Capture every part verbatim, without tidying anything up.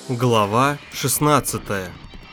Глава шестнадцатая.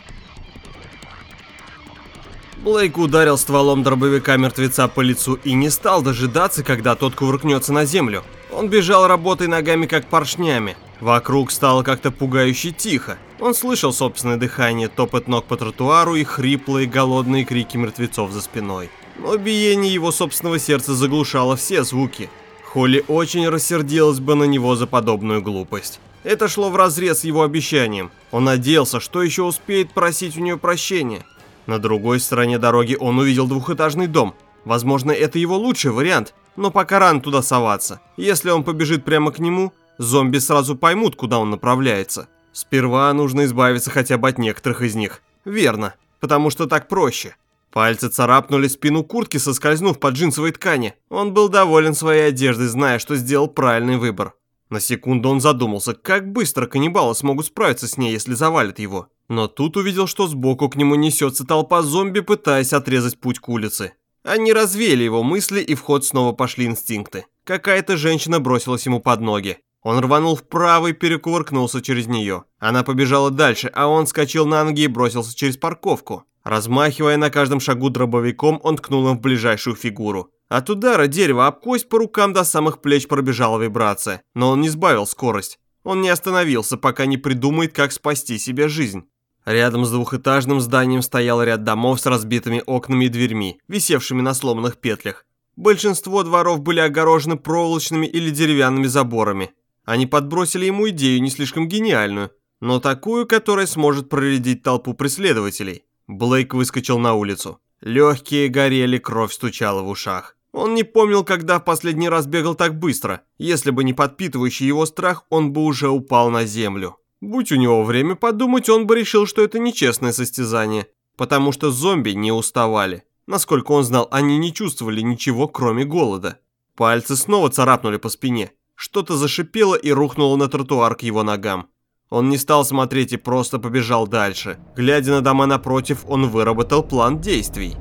Блейк ударил стволом дробовика мертвеца по лицу и не стал дожидаться, когда тот кувыркнется на землю. Он бежал, работая ногами как поршнями. Вокруг стало как-то пугающе тихо. Он слышал собственное дыхание, топот ног по тротуару и хриплые голодные крики мертвецов за спиной. Но биение его собственного сердца заглушало все звуки. Холли очень рассердилась бы на него за подобную глупость. Это шло вразрез с его обещанием. Он надеялся, что еще успеет просить у нее прощения. На другой стороне дороги он увидел двухэтажный дом. Возможно, это его лучший вариант, но пока рано туда соваться. Если он побежит прямо к нему, зомби сразу поймут, куда он направляется. Сперва нужно избавиться хотя бы от некоторых из них. Верно, потому что так проще. Пальцы царапнули спину куртки, соскользнув по джинсовой ткани. Он был доволен своей одеждой, зная, что сделал правильный выбор. На секунду он задумался, как быстро каннибалы смогут справиться с ней, если завалят его. Но тут увидел, что сбоку к нему несется толпа зомби, пытаясь отрезать путь к улице. Они развеяли его мысли, и в ход снова пошли инстинкты. Какая-то женщина бросилась ему под ноги. Он рванул вправо и перекувыркнулся через нее. Она побежала дальше, а он вскочил на ноги и бросился через парковку. Размахивая на каждом шагу дробовиком, он ткнул им в ближайшую фигуру. От удара дерева об кость по рукам до самых плеч пробежала вибрация, но он не сбавил скорость. Он не остановился, пока не придумает, как спасти себе жизнь. Рядом с двухэтажным зданием стоял ряд домов с разбитыми окнами и дверьми, висевшими на сломанных петлях. Большинство дворов были огорожены проволочными или деревянными заборами. Они подбросили ему идею не слишком гениальную, но такую, которая сможет проредить толпу преследователей. Блейк выскочил на улицу. Легкие горели, кровь стучала в ушах. Он не помнил, когда в последний раз бегал так быстро. Если бы не подпитывающий его страх, он бы уже упал на землю. Будь у него время подумать, он бы решил, что это нечестное состязание. Потому что зомби не уставали. Насколько он знал, они не чувствовали ничего, кроме голода. Пальцы снова царапнули по спине. Что-то зашипело и рухнуло на тротуар к его ногам. Он не стал смотреть и просто побежал дальше. Глядя на дома напротив, он выработал план действий.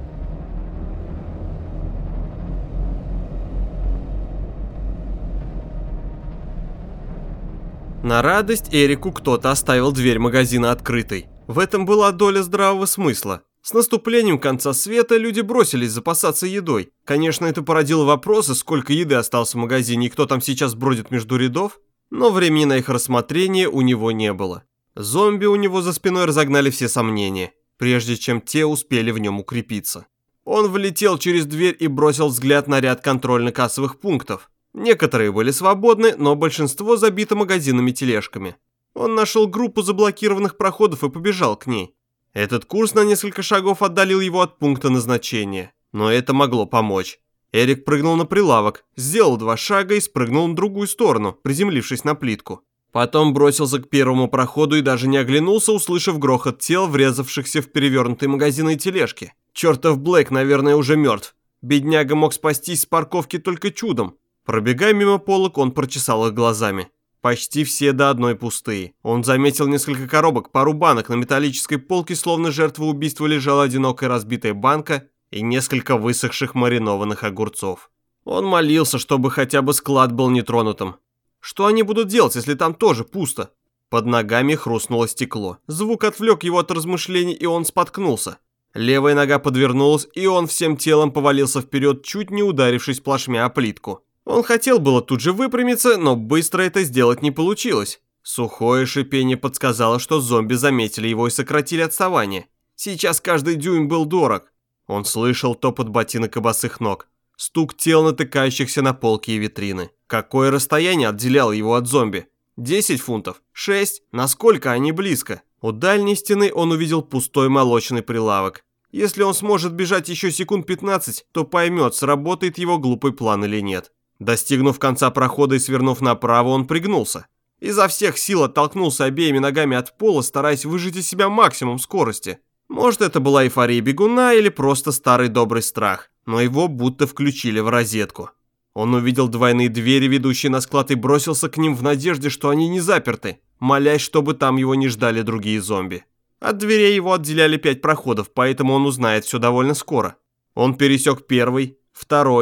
На радость Эрику кто-то оставил дверь магазина открытой. В этом была доля здравого смысла. С наступлением конца света люди бросились запасаться едой. Конечно, это породило вопросы, сколько еды осталось в магазине и кто там сейчас бродит между рядов. Но времени на их рассмотрение у него не было. Зомби у него за спиной разогнали все сомнения, прежде чем те успели в нем укрепиться. Он влетел через дверь и бросил взгляд на ряд контрольно-кассовых пунктов. Некоторые были свободны, но большинство забито магазинами и тележками. Он нашел группу заблокированных проходов и побежал к ней. Этот курс на несколько шагов отдалил его от пункта назначения, но это могло помочь. Эрик прыгнул на прилавок, сделал два шага и спрыгнул на другую сторону, приземлившись на плитку. Потом бросился к первому проходу и даже не оглянулся, услышав грохот тел, врезавшихся в перевернутые магазины и тележки. Чертов Блейк, наверное, уже мертв. Бедняга мог спастись с парковки только чудом. Пробегая мимо полок, он прочесал их глазами. Почти все до одной пустые. Он заметил несколько коробок, пару банок, на металлической полке, словно жертва убийства лежала одинокая разбитая банка и несколько высохших маринованных огурцов. Он молился, чтобы хотя бы склад был нетронутым. Что они будут делать, если там тоже пусто? Под ногами хрустнуло стекло. Звук отвлек его от размышлений, и он споткнулся. Левая нога подвернулась, и он всем телом повалился вперед, чуть не ударившись плашмя о плитку. Он хотел было тут же выпрямиться, но быстро это сделать не получилось. Сухое шипение подсказало, что зомби заметили его и сократили отставание. Сейчас каждый дюйм был дорог. Он слышал топот ботинок и босых ног, стук тел, натыкающихся на полки и витрины. Какое расстояние отделяло его от зомби? Десять фунтов? Шесть? Насколько они близко? У дальней стены он увидел пустой молочный прилавок. Если он сможет бежать еще секунд пятнадцать, то поймет, сработает его глупый план или нет. Достигнув конца прохода и свернув направо, он пригнулся. Изо всех сил оттолкнулся обеими ногами от пола, стараясь выжать из себя максимум скорости. Может, это была эйфория бегуна или просто старый добрый страх, но его будто включили в розетку. Он увидел двойные двери, ведущие на склад, и бросился к ним в надежде, что они не заперты, молясь, чтобы там его не ждали другие зомби. От дверей его отделяли пять проходов, поэтому он узнает все довольно скоро. Он пересек первый, второй,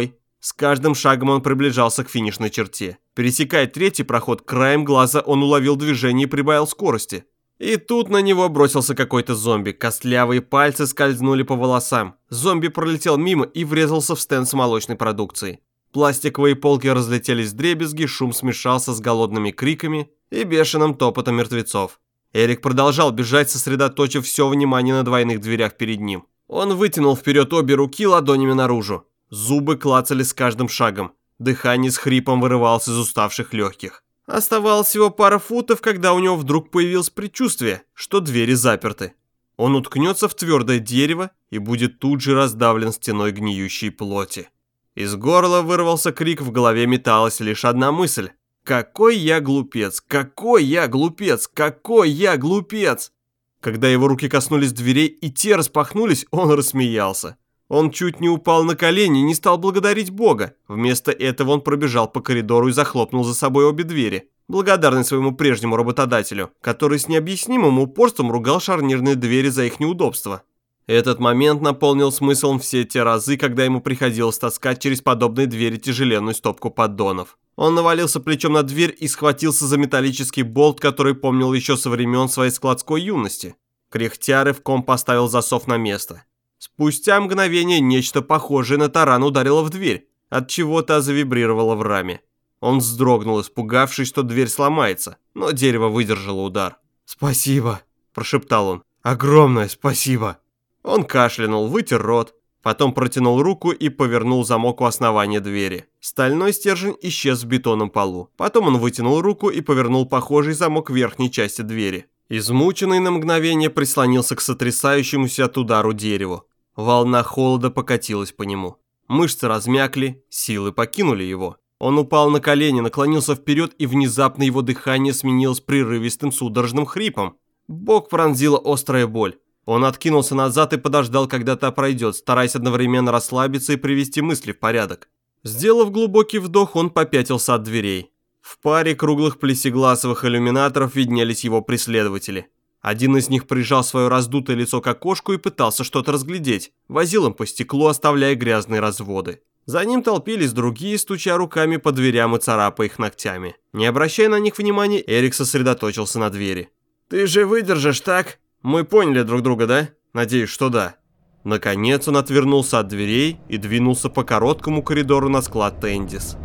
С каждым шагом он приближался к финишной черте. Пересекая третий проход, краем глаза он уловил движение и прибавил скорости. И тут на него бросился какой-то зомби. Костлявые пальцы скользнули по волосам. Зомби пролетел мимо и врезался в стенд с молочной продукцией. Пластиковые полки разлетелись вдребезги, шум смешался с голодными криками и бешеным топотом мертвецов. Эрик продолжал бежать, сосредоточив все внимание на двойных дверях перед ним. Он вытянул вперед обе руки ладонями наружу. Зубы клацали с каждым шагом. Дыхание с хрипом вырывалось из уставших легких. Оставалось всего пара футов, когда у него вдруг появилось предчувствие, что двери заперты. Он уткнется в твердое дерево и будет тут же раздавлен стеной гниющей плоти. Из горла вырвался крик, в голове металась лишь одна мысль. «Какой я глупец! Какой я глупец! Какой я глупец!» Когда его руки коснулись дверей и те распахнулись, он рассмеялся. Он чуть не упал на колени и не стал благодарить Бога. Вместо этого он пробежал по коридору и захлопнул за собой обе двери, благодарный своему прежнему работодателю, который с необъяснимым упорством ругал шарнирные двери за их неудобство. Этот момент наполнил смыслом все те разы, когда ему приходилось таскать через подобные двери тяжеленную стопку поддонов. Он навалился плечом на дверь и схватился за металлический болт, который помнил еще со времен своей складской юности. Кряхтя рывком поставил засов на место. Спустя мгновение нечто похожее на таран ударило в дверь, отчего та завибрировала в раме. Он вздрогнул, испугавшись, что дверь сломается, но дерево выдержало удар. «Спасибо», – прошептал он. «Огромное спасибо». Он кашлянул, вытер рот, потом протянул руку и повернул замок у основания двери. Стальной стержень исчез в бетонном полу. Потом он вытянул руку и повернул похожий замок в верхней части двери. Измученный на мгновение прислонился к сотрясающемуся от удару дереву. Волна холода покатилась по нему. Мышцы размякли, силы покинули его. Он упал на колени, наклонился вперед, и внезапно его дыхание сменилось прерывистым судорожным хрипом. Бок пронзила острая боль. Он откинулся назад и подождал, когда та пройдет, стараясь одновременно расслабиться и привести мысли в порядок. Сделав глубокий вдох, он попятился от дверей. В паре круглых плексигласовых иллюминаторов виднелись его преследователи. Один из них прижал свое раздутое лицо к окошку и пытался что-то разглядеть. Возил им по стеклу, оставляя грязные разводы. За ним толпились другие, стуча руками по дверям и царапая их ногтями. Не обращая на них внимания, Эрик сосредоточился на двери. «Ты же выдержишь, так? Мы поняли друг друга, да? Надеюсь, что да». Наконец он отвернулся от дверей и двинулся по короткому коридору на склад Тендис.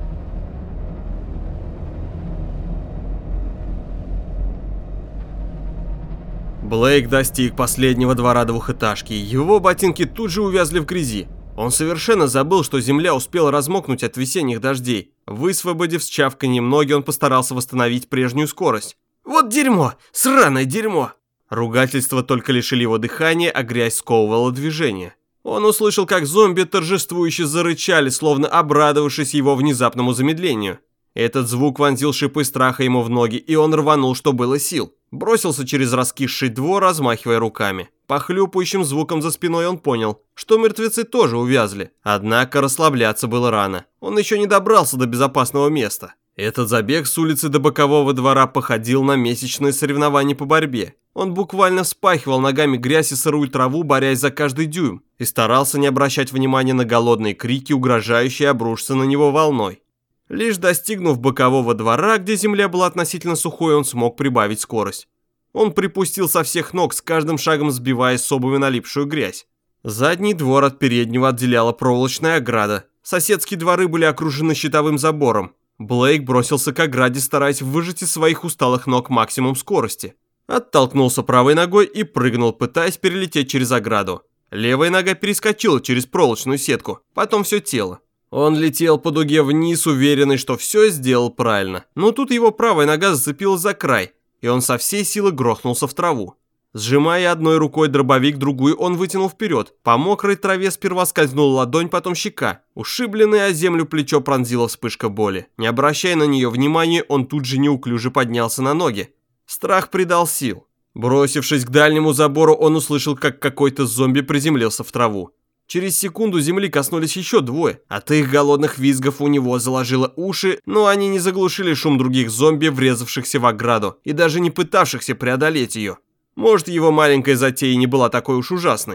Блейк достиг последнего двора двухэтажки, его ботинки тут же увязли в грязи. Он совершенно забыл, что земля успела размокнуть от весенних дождей. Высвободив с чавканьем ноги, он постарался восстановить прежнюю скорость. «Вот дерьмо! Сраное дерьмо!» Ругательства только лишили его дыхания, а грязь сковывала движение. Он услышал, как зомби торжествующе зарычали, словно обрадовавшись его внезапному замедлению. Этот звук вонзил шипы страха ему в ноги, и он рванул, что было сил. Бросился через раскисший двор, размахивая руками. По хлюпающим звукам за спиной он понял, что мертвецы тоже увязли. Однако расслабляться было рано. Он еще не добрался до безопасного места. Этот забег с улицы до бокового двора походил на месячное соревнование по борьбе. Он буквально вспахивал ногами грязь и сырую траву, борясь за каждый дюйм, и старался не обращать внимания на голодные крики, угрожающие обрушиться на него волной. Лишь достигнув бокового двора, где земля была относительно сухой, он смог прибавить скорость. Он припустил со всех ног, с каждым шагом сбивая с обуви налипшую грязь. Задний двор от переднего отделяла проволочная ограда. Соседские дворы были окружены щитовым забором. Блейк бросился к ограде, стараясь выжать из своих усталых ног максимум скорости. Оттолкнулся правой ногой и прыгнул, пытаясь перелететь через ограду. Левая нога перескочила через проволочную сетку, потом все тело. Он летел по дуге вниз, уверенный, что все сделал правильно. Но тут его правая нога зацепилась за край, и он со всей силы грохнулся в траву. Сжимая одной рукой дробовик, другую он вытянул вперед. По мокрой траве сперва скользнула ладонь, потом щека. Ушибленное о землю плечо пронзила вспышка боли. Не обращая на нее внимания, он тут же неуклюже поднялся на ноги. Страх придал сил. Бросившись к дальнему забору, он услышал, как какой-то зомби приземлился в траву. Через секунду земли коснулись еще двое. От их голодных визгов у него заложило уши, но они не заглушили шум других зомби, врезавшихся в ограду и даже не пытавшихся преодолеть ее. Может, его маленькая затея не была такой уж ужасной.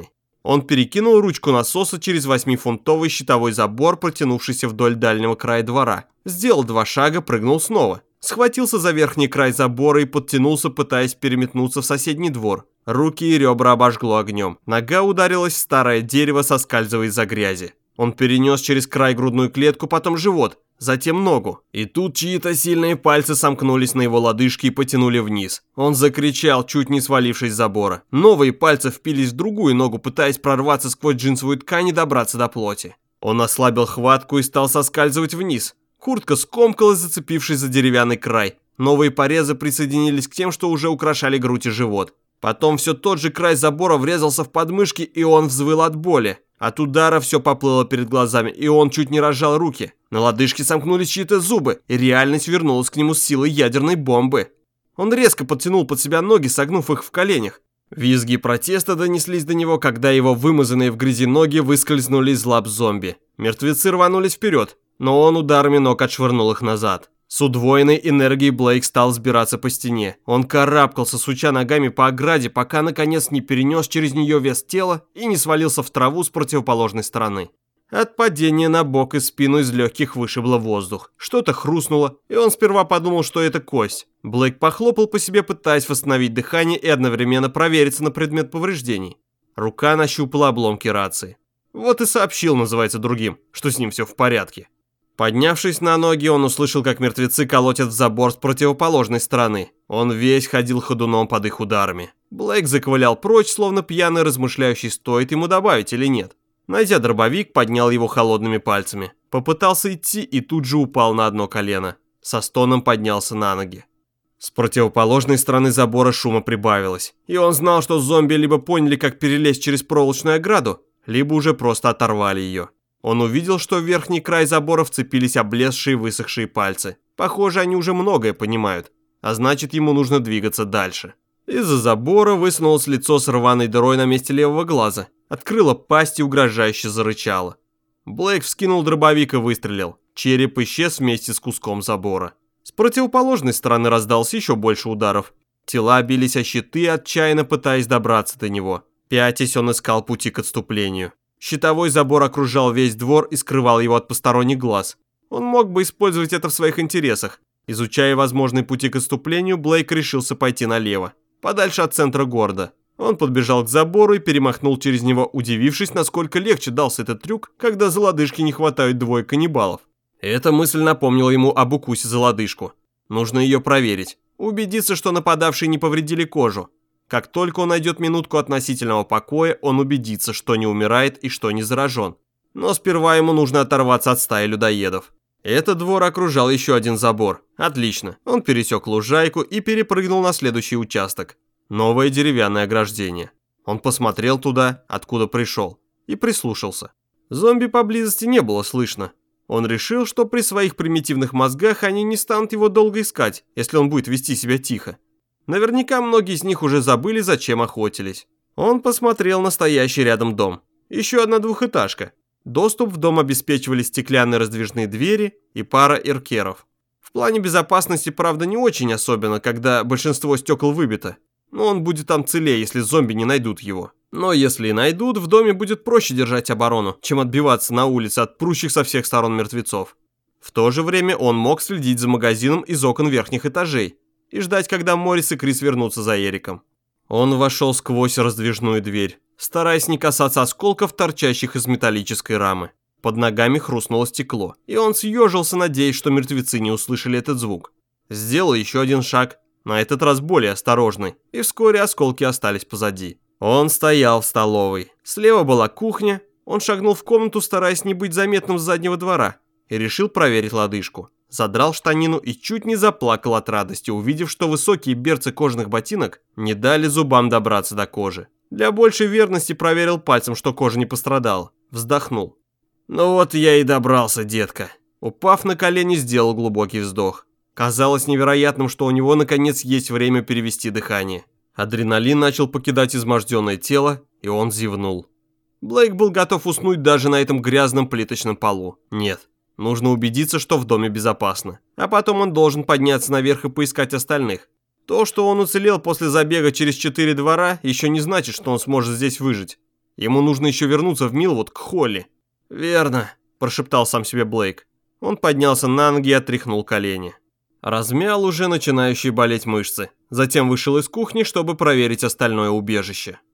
Он перекинул ручку насоса через восьмифунтовый щитовой забор, протянувшийся вдоль дальнего края двора. Сделал два шага, прыгнул снова. Схватился за верхний край забора и подтянулся, пытаясь переметнуться в соседний двор. Руки и ребра обожгло огнем. Нога ударилась в старое дерево, соскальзывая из-за грязи. Он перенес через край грудную клетку, потом живот, затем ногу. И тут чьи-то сильные пальцы сомкнулись на его лодыжке и потянули вниз. Он закричал, чуть не свалившись с забора. Новые пальцы впились в другую ногу, пытаясь прорваться сквозь джинсовую ткань и добраться до плоти. Он ослабил хватку и стал соскальзывать вниз. Куртка скомкалась, зацепившись за деревянный край. Новые порезы присоединились к тем, что уже украшали грудь и живот. Потом все тот же край забора врезался в подмышки, и он взвыл от боли. От удара все поплыло перед глазами, и он чуть не разжал руки. На лодыжке сомкнулись чьи-то зубы, и реальность вернулась к нему с силой ядерной бомбы. Он резко подтянул под себя ноги, согнув их в коленях. Визги протеста донеслись до него, когда его вымазанные в грязи ноги выскользнули из лап зомби. Мертвецы рванулись вперед, но он ударами ног отшвырнул их назад. С удвоенной энергией Блейк стал взбираться по стене. Он карабкался, суча ногами по ограде, пока наконец не перенес через нее вес тела и не свалился в траву с противоположной стороны. От падения на бок и спину из легких вышибло воздух. Что-то хрустнуло, и он сперва подумал, что это кость. Блейк похлопал по себе, пытаясь восстановить дыхание и одновременно провериться на предмет повреждений. Рука нащупала обломки рации. Вот и сообщил, называется, другим, что с ним все в порядке. Поднявшись на ноги, он услышал, как мертвецы колотят в забор с противоположной стороны. Он весь ходил ходуном под их ударами. Блейк заковылял прочь, словно пьяный размышляющий, стоит ему добавить или нет. Найдя дробовик, поднял его холодными пальцами. Попытался идти и тут же упал на одно колено. Со стоном поднялся на ноги. С противоположной стороны забора шума прибавилось. И он знал, что зомби либо поняли, как перелезть через проволочную ограду, либо уже просто оторвали ее. Он увидел, что в верхний край забора вцепились облезшие высохшие пальцы. Похоже, они уже многое понимают, а значит, ему нужно двигаться дальше. Из-за забора высунулось лицо с рваной дырой на месте левого глаза. Открыло пасть и угрожающе зарычало. Блейк вскинул дробовик и выстрелил. Череп исчез вместе с куском забора. С противоположной стороны раздался еще больше ударов. Тела бились о щиты, отчаянно пытаясь добраться до него. Пятясь, он искал пути к отступлению. Щитовой забор окружал весь двор и скрывал его от посторонних глаз. Он мог бы использовать это в своих интересах. Изучая возможные пути к отступлению, Блейк решился пойти налево, подальше от центра города. Он подбежал к забору и перемахнул через него, удивившись, насколько легче дался этот трюк, когда за лодыжки не хватает двое каннибалов. Эта мысль напомнила ему об укусе за лодыжку. Нужно ее проверить, убедиться, что нападавшие не повредили кожу. Как только он найдет минутку относительного покоя, он убедится, что не умирает и что не заражен. Но сперва ему нужно оторваться от стаи людоедов. Этот двор окружал еще один забор. Отлично. Он пересек лужайку и перепрыгнул на следующий участок. Новое деревянное ограждение. Он посмотрел туда, откуда пришел, и прислушался. Зомби поблизости не было слышно. Он решил, что при своих примитивных мозгах они не станут его долго искать, если он будет вести себя тихо. Наверняка многие из них уже забыли, зачем охотились. Он посмотрел на стоящий рядом дом. Еще одна двухэтажка. Доступ в дом обеспечивали стеклянные раздвижные двери и пара эркеров. В плане безопасности, правда, не очень особенно, когда большинство стекол выбито. Но он будет там целее, если зомби не найдут его. Но если и найдут, в доме будет проще держать оборону, чем отбиваться на улице от прущих со всех сторон мертвецов. В то же время он мог следить за магазином из окон верхних этажей и ждать, когда Моррис и Крис вернутся за Эриком. Он вошел сквозь раздвижную дверь, стараясь не касаться осколков, торчащих из металлической рамы. Под ногами хрустнуло стекло, и он съежился, надеясь, что мертвецы не услышали этот звук. Сделал еще один шаг, на этот раз более осторожный, и вскоре осколки остались позади. Он стоял в столовой. Слева была кухня. Он шагнул в комнату, стараясь не быть заметным с заднего двора, и решил проверить лодыжку. Задрал штанину и чуть не заплакал от радости, увидев, что высокие берцы кожаных ботинок не дали зубам добраться до кожи. Для большей верности проверил пальцем, что кожа не пострадала. Вздохнул. «Ну вот я и добрался, детка». Упав на колени, сделал глубокий вздох. Казалось невероятным, что у него наконец есть время перевести дыхание. Адреналин начал покидать изможденное тело, и он зевнул. Блейк был готов уснуть даже на этом грязном плиточном полу. Нет. Нужно убедиться, что в доме безопасно. А потом он должен подняться наверх и поискать остальных. То, что он уцелел после забега через четыре двора, еще не значит, что он сможет здесь выжить. Ему нужно еще вернуться в Милвуд к Холли. «Верно», – прошептал сам себе Блейк. Он поднялся на ноги и отряхнул колени. Размял уже начинающие болеть мышцы. Затем вышел из кухни, чтобы проверить остальное убежище.